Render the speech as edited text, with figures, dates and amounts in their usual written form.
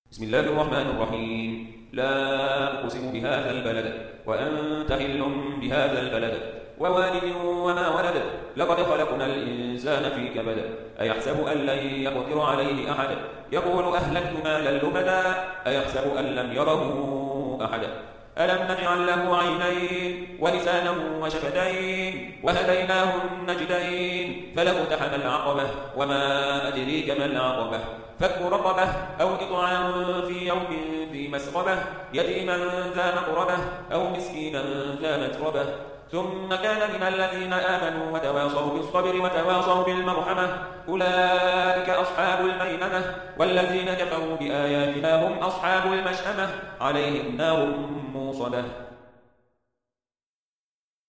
بسم الله الرحمن الرحيم. لا أقسم بهذا البلد وأنت حل بهذا البلد ووالد وما ولد لقد خلقنا الإنسان في كبد أيحسب أن لن يقدر عليه أحد يقول أهلكت مالا لبدا أيحسب أن لم يره أحد ألم نجعل له عينين ولسانا وشفتين وهديناه النجدين فلاقتحم العقبة وما أدريك ما العقبة فك رقبة أو إطعام في يوم ذي مسغبة يتيما ذا مقربة أو مسكينا ذا متربة ثم كان من الذين آمنوا وتواصوا بالصبر وتواصوا بالمرحمة أولئك أصحاب الميمنة والذين كفروا بآياتنا هم أصحاب المشأمة عليهم نار موصدة.